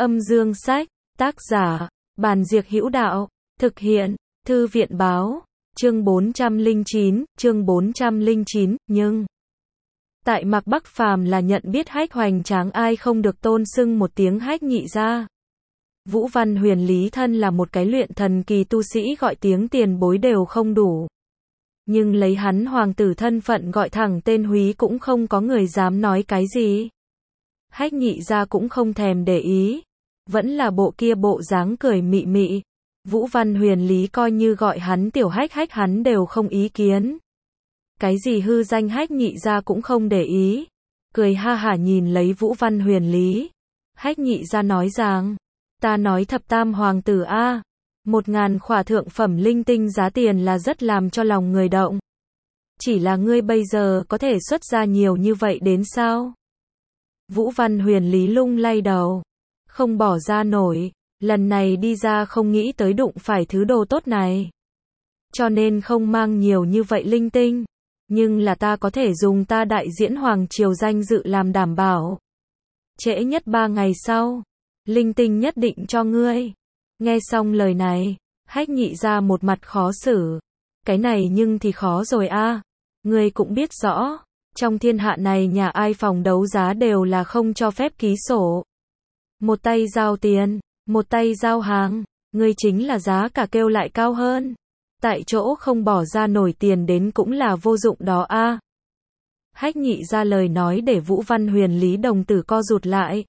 Âm dương sách, tác giả, Bàn Diệc Hữu Đạo, thực hiện, Thư viện báo, chương 409, nhưng tại Mạc Bắc Phàm là nhận biết Hách hoành tráng ai không được tôn xưng một tiếng Hách nhị gia. Vũ Văn Huyền Lý thân là một cái luyện thần kỳ tu sĩ gọi tiếng tiền bối đều không đủ. Nhưng lấy hắn hoàng tử thân phận gọi thẳng tên Húy cũng không có người dám nói cái gì. Hách nhị gia cũng không thèm để ý. Vẫn là bộ kia bộ dáng cười mị mị. Vũ Văn Huyền Lý coi như gọi hắn tiểu Hách Hách hắn đều không ý kiến. Cái gì hư danh Hách nhị gia cũng không để ý. Cười ha hả nhìn lấy Vũ Văn Huyền Lý. Hách nhị gia nói rằng, ta nói thập tam hoàng tử a, 1000 khỏa thượng phẩm linh tinh giá tiền là rất làm cho lòng người động. Chỉ là ngươi bây giờ có thể xuất ra nhiều như vậy đến sao? Vũ Văn Huyền Lý lung lay đầu. Không bỏ ra nổi, lần này đi ra không nghĩ tới đụng phải thứ đồ tốt này. Cho nên không mang nhiều như vậy linh tinh. Nhưng là ta có thể dùng ta đại diễn hoàng triều danh dự làm đảm bảo. Trễ nhất 3 ngày sau, linh tinh nhất định cho ngươi. Nghe xong lời này, Hách nhị ra một mặt khó xử. Cái này nhưng thì khó rồi a. Ngươi cũng biết rõ, trong thiên hạ này nhà ai phòng đấu giá đều là không cho phép ký sổ. Một tay giao tiền, một tay giao hàng, ngươi chính là giá cả kêu lại cao hơn. Tại chỗ không bỏ ra nổi tiền đến cũng là vô dụng đó a. Hách nhị ra lời nói để Vũ Văn Huyền Lý đồng tử co rụt lại.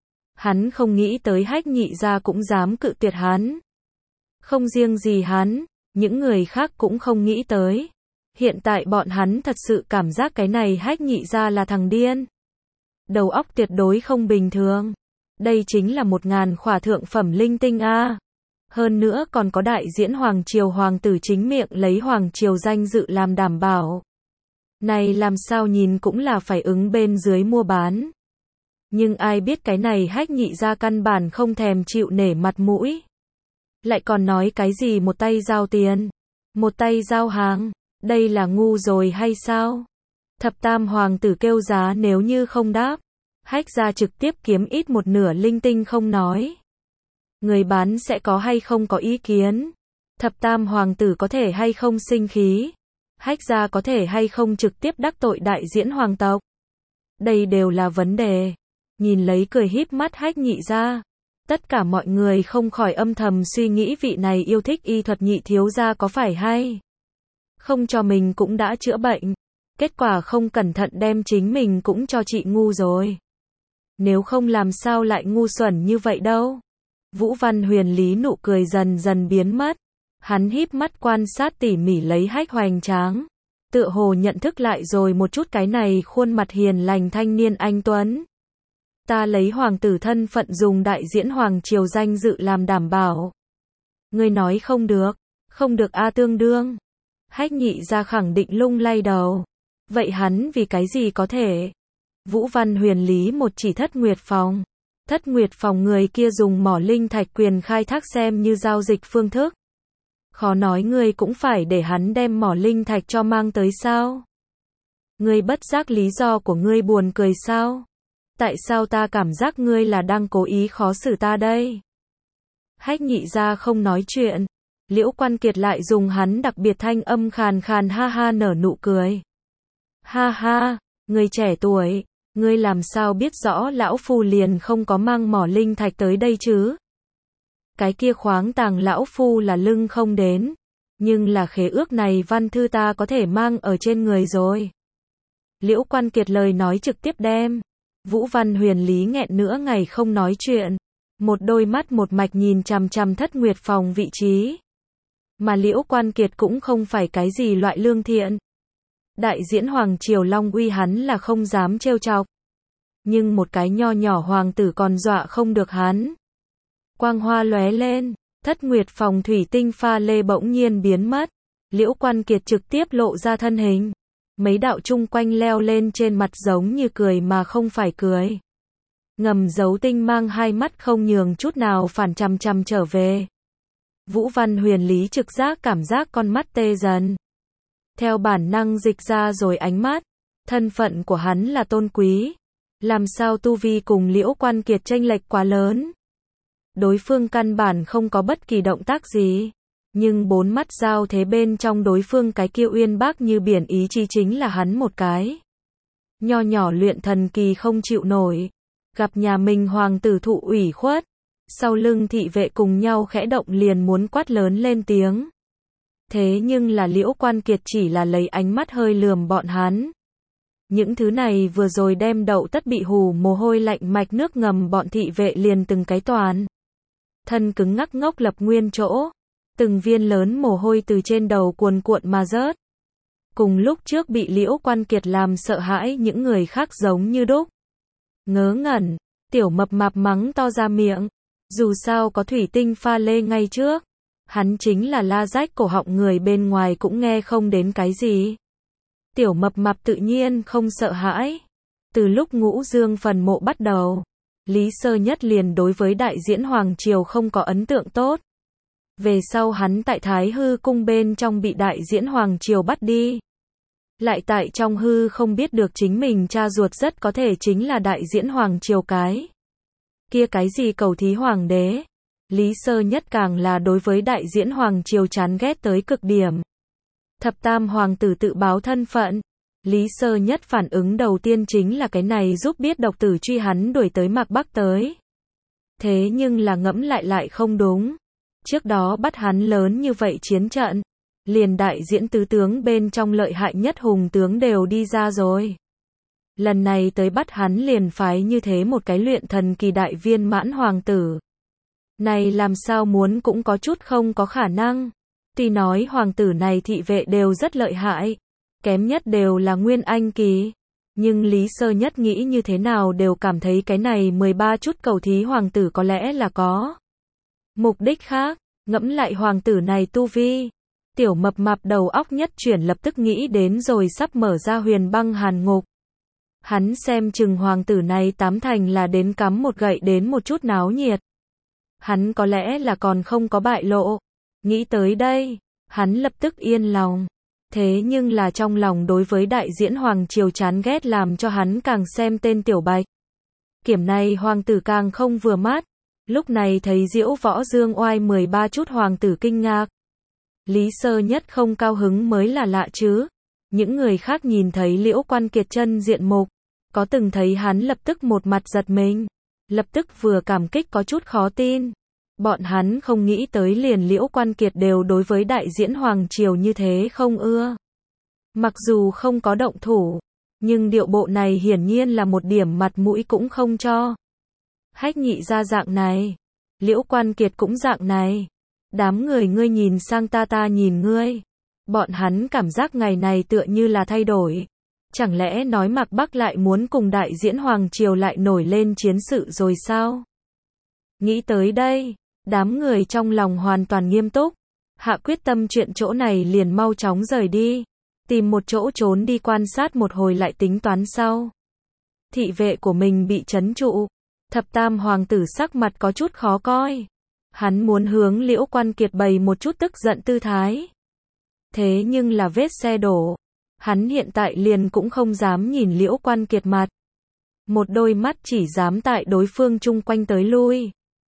Hắn không nghĩ tới Hách nhị ra cũng dám cự tuyệt hắn. Không riêng gì hắn, những người khác cũng không nghĩ tới. Hiện tại bọn hắn thật sự cảm giác cái này Hách nhị ra là thằng điên. Đầu óc tuyệt đối không bình thường. Đây chính là 1000 khỏa thượng phẩm linh tinh a. Hơn nữa còn có đại diễn hoàng triều hoàng tử chính miệng lấy hoàng triều danh dự làm đảm bảo. Này làm sao nhìn cũng là phải ứng bên dưới mua bán. Nhưng ai biết cái này Hách nhị ra căn bản không thèm chịu nể mặt mũi. Lại còn nói cái gì một tay giao tiền, một tay giao hàng, đây là ngu rồi hay sao? Thập tam hoàng tử kêu giá nếu như không đáp, Hách ra trực tiếp kiếm ít một nửa linh tinh không nói. Người bán sẽ có hay không có ý kiến? Thập tam hoàng tử có thể hay không sinh khí? Hách ra có thể hay không trực tiếp đắc tội đại diễn hoàng tộc? Đây đều là vấn đề. Nhìn lấy cười híp mắt Hách nhị ra, tất cả mọi người không khỏi âm thầm suy nghĩ vị này yêu thích y thuật nhị thiếu gia có phải hay không cho mình cũng đã chữa bệnh, kết quả không cẩn thận đem chính mình cũng cho chị ngu rồi. Nếu không làm sao lại ngu xuẩn như vậy đâu. Vũ Văn Huyền Lý nụ cười dần dần biến mất. Hắn híp mắt quan sát tỉ mỉ lấy Hách hoành tráng. Tựa hồ nhận thức lại rồi một chút cái này khuôn mặt hiền lành thanh niên anh tuấn. Ta lấy hoàng tử thân phận dùng đại diễn hoàng triều danh dự làm đảm bảo. Ngươi nói không được a tương đương. Hách nhị ra khẳng định lung lay đầu. Vậy hắn vì cái gì có thể? Vũ Văn Huyền Lý một chỉ Thất Nguyệt Phòng. Thất Nguyệt Phòng người kia dùng mỏ linh thạch quyền khai thác xem như giao dịch phương thức. Khó nói ngươi cũng phải để hắn đem mỏ linh thạch cho mang tới sao? Ngươi bất giác lý do của ngươi buồn cười sao? Tại sao ta cảm giác ngươi là đang cố ý khó xử ta đây? Hách nhị ra không nói chuyện. Liễu Quan Kiệt lại dùng hắn đặc biệt thanh âm khàn khàn ha ha nở nụ cười. Ha ha, ngươi trẻ tuổi, ngươi làm sao biết rõ lão phu liền không có mang mỏ linh thạch tới đây chứ? Cái kia khoáng tàng lão phu là lưng không đến, nhưng là khế ước này văn thư ta có thể mang ở trên người rồi. Liễu Quan Kiệt lời nói trực tiếp đem Vũ Văn Huyền Lý nghẹn nửa ngày không nói chuyện, một đôi mắt một mạch nhìn chằm chằm Thất Nguyệt Phòng vị trí. Mà Liễu Quan Kiệt cũng không phải cái gì loại lương thiện. Đại diễn hoàng triều Long Uy hắn là không dám trêu chọc. Nhưng một cái nho nhỏ hoàng tử còn dọa không được hắn. Quang hoa lóe lên, Thất Nguyệt Phòng thủy tinh pha lê bỗng nhiên biến mất. Liễu Quan Kiệt trực tiếp lộ ra thân hình. Mấy đạo chung quanh leo lên trên mặt giống như cười mà không phải cười. Ngầm giấu tinh mang hai mắt không nhường chút nào phản chằm chằm trở về. Vũ Văn Huyền Lý trực giác cảm giác con mắt tê dần. Theo bản năng dịch ra rồi ánh mắt. Thân phận của hắn là tôn quý. Làm sao tu vi cùng Liễu Quan Kiệt chênh lệch quá lớn. Đối phương căn bản không có bất kỳ động tác gì. Nhưng bốn mắt giao thế bên trong đối phương cái kia uyên bác như biển ý chí chính là hắn một cái. Nho nhỏ luyện thần kỳ không chịu nổi. Gặp nhà mình hoàng tử thụ ủy khuất. Sau lưng thị vệ cùng nhau khẽ động liền muốn quát lớn lên tiếng. Thế nhưng là Liễu Quan Kiệt chỉ là lấy ánh mắt hơi lườm bọn hắn. Những thứ này vừa rồi đem đậu tất bị hù mồ hôi lạnh mạch nước ngầm bọn thị vệ liền từng cái toàn. Thân cứng ngắc ngốc lập nguyên chỗ. Từng viên lớn mồ hôi từ trên đầu cuồn cuộn mà rớt. Cùng lúc trước bị Liễu Quan Kiệt làm sợ hãi những người khác giống như đúc. Ngớ ngẩn, tiểu mập mạp mắng to ra miệng. Dù sao có thủy tinh pha lê ngay trước. Hắn chính là la rách cổ họng người bên ngoài cũng nghe không đến cái gì. Tiểu mập mạp tự nhiên không sợ hãi. Từ lúc Ngũ Dương phần mộ bắt đầu, Lý Sơ Nhất liền đối với đại diễn Hoàng Triều không có ấn tượng tốt. Về sau hắn tại Thái Hư cung bên trong bị đại diễn Hoàng Triều bắt đi. Lại tại trong hư không biết được chính mình cha ruột rất có thể chính là đại diễn Hoàng Triều cái. Kia cái gì cầu thí hoàng đế. Lý Sơ Nhất càng là đối với đại diễn Hoàng Triều chán ghét tới cực điểm. Thập tam hoàng tử tự báo thân phận. Lý Sơ Nhất phản ứng đầu tiên chính là cái này giúp biết độc tử truy hắn đuổi tới Mạc Bắc tới. Thế nhưng là ngẫm lại không đúng. Trước đó bắt hắn lớn như vậy chiến trận. Liền đại diễn tứ tướng bên trong lợi hại nhất hùng tướng đều đi ra rồi. Lần này tới bắt hắn liền phái như thế một cái luyện thần kỳ đại viên mãn hoàng tử. Này làm sao muốn cũng có chút không có khả năng. Tuy nói hoàng tử này thị vệ đều rất lợi hại. Kém nhất đều là nguyên anh kỳ. Nhưng Lý Sơ Nhất nghĩ như thế nào đều cảm thấy cái này 13 chút cầu thí hoàng tử có lẽ là có mục đích khác. Ngẫm lại hoàng tử này tu vi. Tiểu mập mạp đầu óc nhất chuyển lập tức nghĩ đến rồi sắp mở ra huyền băng hàn ngục. Hắn xem chừng hoàng tử này tám thành là đến cắm một gậy đến một chút náo nhiệt. Hắn có lẽ là còn không có bại lộ. Nghĩ tới đây, hắn lập tức yên lòng. Thế nhưng là trong lòng đối với đại diễn Hoàng Triều chán ghét làm cho hắn càng xem tên Tiểu Bạch. Kiểm này hoàng tử càng không vừa mắt. Lúc này thấy Diễu Võ Dương Oai 13 chút hoàng tử kinh ngạc. Lý Sơ Nhất không cao hứng mới là lạ chứ. Những người khác nhìn thấy Liễu Quan Kiệt chân diện mục. Có từng thấy hắn lập tức một mặt giật mình. Lập tức vừa cảm kích có chút khó tin. Bọn hắn không nghĩ tới liền Liễu Quan Kiệt đều đối với đại diễn Hoàng Triều như thế không ưa. Mặc dù không có động thủ, nhưng điệu bộ này hiển nhiên là một điểm mặt mũi cũng không cho. Hách Nhị ra dạng này, Liễu Quan Kiệt cũng dạng này. Đám người ngươi nhìn sang ta nhìn ngươi. Bọn hắn cảm giác ngày này tựa như là thay đổi. Chẳng lẽ nói Mạc Bắc lại muốn cùng đại diễn Hoàng Triều lại nổi lên chiến sự rồi sao? Nghĩ tới đây, đám người trong lòng hoàn toàn nghiêm túc. Hạ quyết tâm chuyện chỗ này liền mau chóng rời đi. Tìm một chỗ trốn đi quan sát một hồi lại tính toán sau. Thị vệ của mình bị trấn trụ. Thập tam hoàng tử sắc mặt có chút khó coi. Hắn muốn hướng Liễu Quan Kiệt bày một chút tức giận tư thái. Thế nhưng là vết xe đổ. Hắn hiện tại liền cũng không dám nhìn Liễu Quan Kiệt mặt. Một đôi mắt chỉ dám tại đối phương chung quanh tới lui.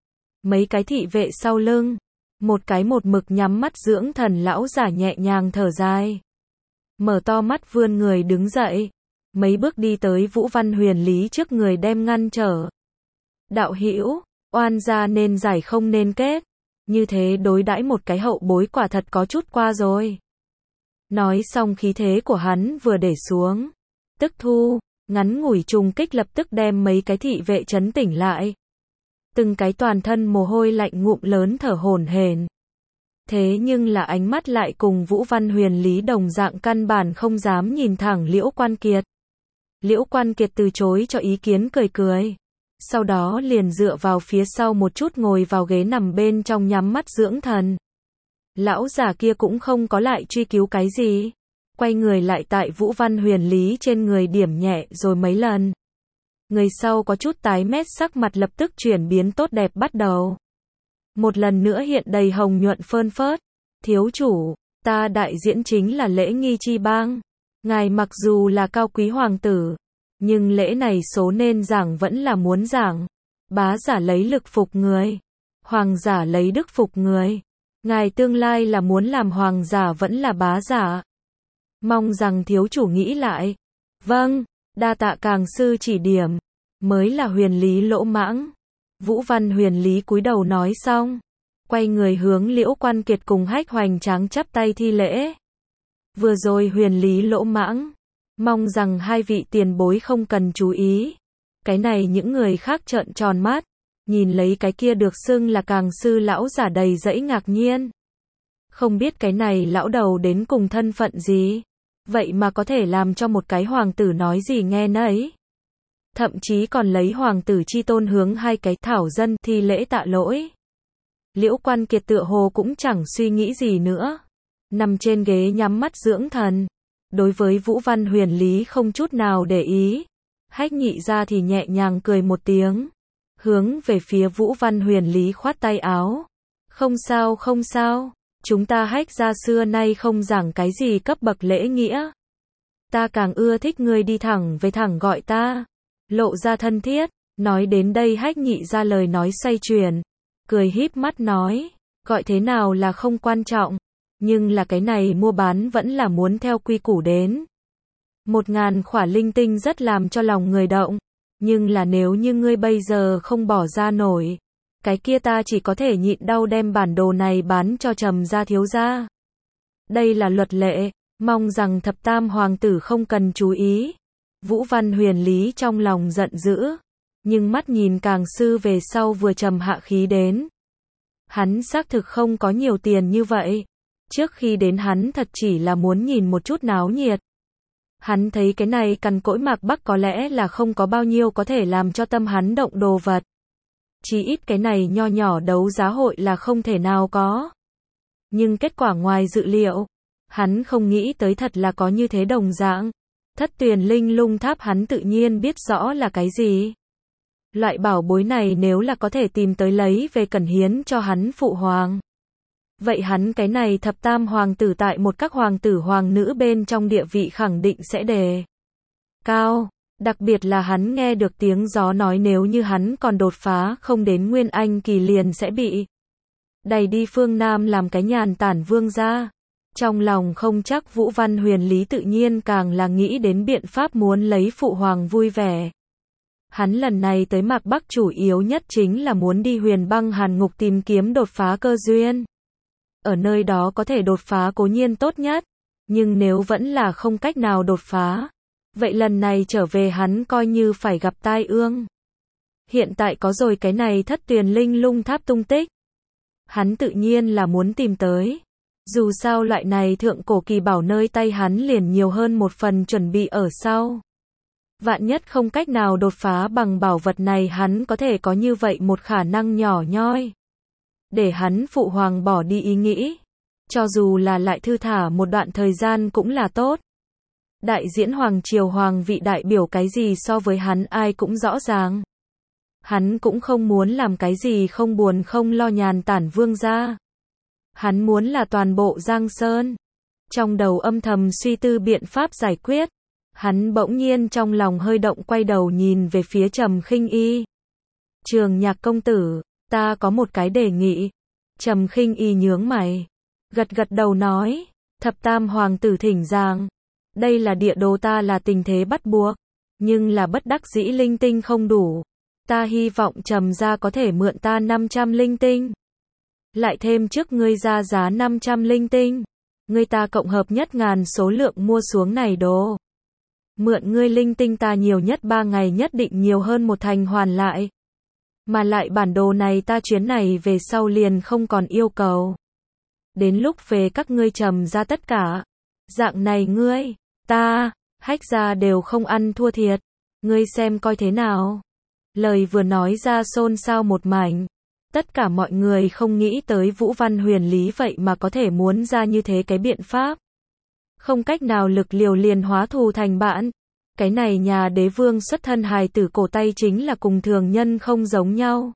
Mấy cái thị vệ sau lưng. Một cái một mực nhắm mắt dưỡng thần lão giả nhẹ nhàng thở dài. Mở to mắt vươn người đứng dậy. Mấy bước đi tới Vũ Văn Huyền Lý trước người đem ngăn trở. Đạo hữu, oan gia nên giải không nên kết. Như thế đối đãi một cái hậu bối quả thật có chút qua rồi. Nói xong khí thế của hắn vừa để xuống. Tức thu, ngắn ngủi trùng kích lập tức đem mấy cái thị vệ trấn tỉnh lại. Từng cái toàn thân mồ hôi lạnh ngụm lớn thở hổn hển. Thế nhưng là ánh mắt lại cùng Vũ Văn Huyền Lý đồng dạng căn bản không dám nhìn thẳng Liễu Quan Kiệt. Liễu Quan Kiệt từ chối cho ý kiến cười cười. Sau đó liền dựa vào phía sau một chút ngồi vào ghế nằm bên trong nhắm mắt dưỡng thần. Lão giả kia cũng không có lại truy cứu cái gì. Quay người lại tại Vũ Văn Huyền Lý trên người điểm nhẹ rồi mấy lần. Người sau có chút tái mét sắc mặt lập tức chuyển biến tốt đẹp bắt đầu. Một lần nữa hiện đầy hồng nhuận phơn phớt. Thiếu chủ, ta đại diễn chính là lễ nghi chi bang. Ngài mặc dù là cao quý hoàng tử, nhưng lễ này số nên giảng vẫn là muốn giảng. Bá giả lấy lực phục người. Hoàng giả lấy đức phục người. Ngài tương lai là muốn làm hoàng giả vẫn là bá giả? Mong rằng thiếu chủ nghĩ lại. Vâng, đa tạ càng sư chỉ điểm. Mới là huyền lý lỗ mãng. Vũ Văn Huyền Lý cúi đầu nói xong, quay người hướng Liễu Quan Kiệt cùng Hách Hoành Tráng chắp tay thi lễ. Vừa rồi huyền lý lỗ mãng, mong rằng hai vị tiền bối không cần chú ý. Cái này những người khác trợn tròn mắt, nhìn lấy cái kia được xưng là càng sư lão giả đầy dẫy ngạc nhiên. Không biết cái này lão đầu đến cùng thân phận gì, vậy mà có thể làm cho một cái hoàng tử nói gì nghe nấy. Thậm chí còn lấy hoàng tử chi tôn hướng hai cái thảo dân thi lễ tạ lỗi. Liễu Quan Kiệt tựa hồ cũng chẳng suy nghĩ gì nữa, nằm trên ghế nhắm mắt dưỡng thần. Đối với Vũ Văn Huyền Lý không chút nào để ý. Hách Nhị ra thì nhẹ nhàng cười một tiếng, hướng về phía Vũ Văn Huyền Lý khoát tay áo. Không sao không sao, chúng ta Hách gia xưa nay không giảng cái gì cấp bậc lễ nghĩa. Ta càng ưa thích ngươi đi thẳng về thẳng gọi ta, lộ ra thân thiết. Nói đến đây Hách Nhị ra lời nói xoay chuyển, cười híp mắt nói, gọi thế nào là không quan trọng, nhưng là cái này mua bán vẫn là muốn theo quy củ đến. 1000 khỏa linh tinh rất làm cho lòng người động, nhưng là nếu như ngươi bây giờ không bỏ ra nổi, cái kia ta chỉ có thể nhịn đau đem bản đồ này bán cho Trầm gia thiếu gia. Đây là luật lệ, mong rằng thập tam hoàng tử không cần chú ý. Vũ Văn Huyền Lý trong lòng giận dữ, nhưng mắt nhìn càng sư về sau vừa trầm hạ khí đến. Hắn xác thực không có nhiều tiền như vậy. Trước khi đến hắn thật chỉ là muốn nhìn một chút náo nhiệt. Hắn thấy cái này cằn cỗi Mạc Bắc có lẽ là không có bao nhiêu có thể làm cho tâm hắn động đồ vật. Chỉ ít cái này nho nhỏ đấu giá hội là không thể nào có. Nhưng kết quả ngoài dự liệu, hắn không nghĩ tới thật là có như thế đồng dạng. Thất Tuyền Linh Lung Tháp hắn tự nhiên biết rõ là cái gì. Loại bảo bối này nếu là có thể tìm tới lấy về cẩn hiến cho hắn phụ hoàng. Vậy hắn cái này thập tam hoàng tử tại một các hoàng tử hoàng nữ bên trong địa vị khẳng định sẽ đề cao. Đặc biệt là hắn nghe được tiếng gió nói nếu như hắn còn đột phá không đến Nguyên Anh kỳ liền sẽ bị đẩy đi phương Nam làm cái nhàn tản vương gia. Trong lòng không chắc Vũ Văn Huyền Lý tự nhiên càng là nghĩ đến biện pháp muốn lấy phụ hoàng vui vẻ. Hắn lần này tới Mạc Bắc chủ yếu nhất chính là muốn đi Huyền Băng Hàn Ngục tìm kiếm đột phá cơ duyên. Ở nơi đó có thể đột phá cố nhiên tốt nhất, nhưng nếu vẫn là không cách nào đột phá, vậy lần này trở về hắn coi như phải gặp tai ương. Hiện tại có rồi cái này Thất Tuyền Linh Lung Tháp tung tích, hắn tự nhiên là muốn tìm tới. Dù sao loại này thượng cổ kỳ bảo nơi tay hắn liền nhiều hơn một phần chuẩn bị ở sau. Vạn nhất không cách nào đột phá bằng bảo vật này hắn có thể có như vậy một khả năng nhỏ nhoi. Để hắn phụ hoàng bỏ đi ý nghĩ. Cho dù là lại thư thả một đoạn thời gian cũng là tốt. Đại diễn hoàng triều hoàng vị đại biểu cái gì so với hắn ai cũng rõ ràng. Hắn cũng không muốn làm cái gì không buồn không lo nhàn tản vương gia. Hắn muốn là toàn bộ Giang Sơn. Trong đầu âm thầm suy tư biện pháp giải quyết. Hắn bỗng nhiên trong lòng hơi động quay đầu nhìn về phía Trầm Khinh Y. Trường Nhạc công tử, ta có một cái đề nghị. Trầm Khinh Y nhướng mày, gật gật đầu nói, thập tam hoàng tử thỉnh giảng. Đây là địa đồ ta là tình thế bắt buộc, nhưng là bất đắc dĩ linh tinh không đủ. Ta hy vọng Trầm gia có thể mượn ta 500 linh tinh. Lại thêm trước ngươi ra giá 500 linh tinh. Ngươi ta cộng hợp nhất ngàn số lượng mua xuống này đồ. Mượn ngươi linh tinh ta nhiều nhất 3 ngày nhất định nhiều hơn một thành hoàn lại. Mà lại bản đồ này ta chuyến này về sau liền không còn yêu cầu. Đến lúc về các ngươi Trầm ra tất cả. Dạng này ngươi, ta, Hách gia đều không ăn thua thiệt. Ngươi xem coi thế nào. Lời vừa nói ra xôn xao một mảnh. Tất cả mọi người không nghĩ tới Vũ Văn Huyền Lý vậy mà có thể muốn ra như thế cái biện pháp. Không cách nào lực liều liền hóa thù thành bạn. Cái này nhà đế vương xuất thân hài tử cổ tay chính là cùng thường nhân không giống nhau.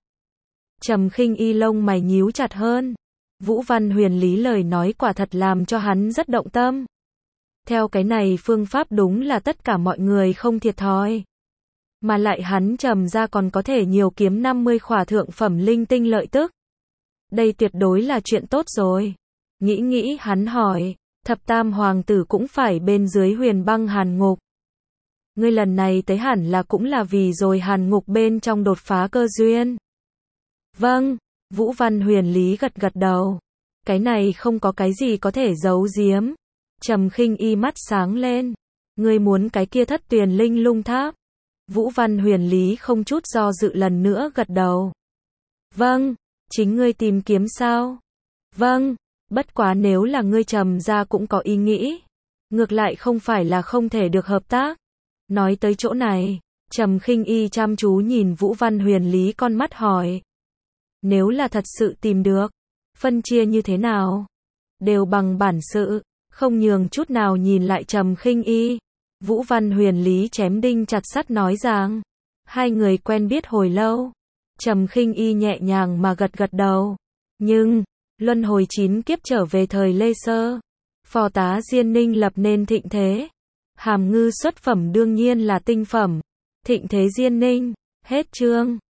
Trầm Khinh Y lông mày nhíu chặt hơn. Vũ Văn Huyền Lý lời nói quả thật làm cho hắn rất động tâm. Theo cái này phương pháp đúng là tất cả mọi người không thiệt thòi. Mà lại hắn Trầm ra còn có thể nhiều kiếm 50 khỏa thượng phẩm linh tinh lợi tức. Đây tuyệt đối là chuyện tốt rồi. Nghĩ hắn hỏi, thập tam hoàng tử cũng phải bên dưới huyền băng hàn ngục. Ngươi lần này tới hẳn là cũng là vì rồi hàn ngục bên trong đột phá cơ duyên. Vâng, Vũ Văn Huyền Lý gật gật đầu. Cái này không có cái gì có thể giấu giếm. Trầm Khinh Y mắt sáng lên. Ngươi muốn cái kia Thất Tuyền Linh Lung Tháp? Vũ Văn Huyền Lý không chút do dự lần nữa gật đầu. Vâng, chính ngươi tìm kiếm sao? Vâng, bất quá nếu là ngươi Trầm gia cũng có ý nghĩ, ngược lại không phải là không thể được hợp tác. Nói tới chỗ này, Trầm Khinh Y chăm chú nhìn Vũ Văn Huyền Lý con mắt hỏi. Nếu là thật sự tìm được, phân chia như thế nào? Đều bằng bản sự, không nhường chút nào nhìn lại Trầm Khinh Y. Vũ Văn Huyền Lý chém đinh chặt sắt nói rằng, hai người quen biết hồi lâu. Trầm Khinh Y nhẹ nhàng mà gật gật đầu. Nhưng, luân hồi 9 kiếp trở về thời Lê Sơ, phò tá Diên Ninh lập nên thịnh thế. Hàm Ngư xuất phẩm đương nhiên là tinh phẩm. Thịnh thế Diên Ninh, hết chương.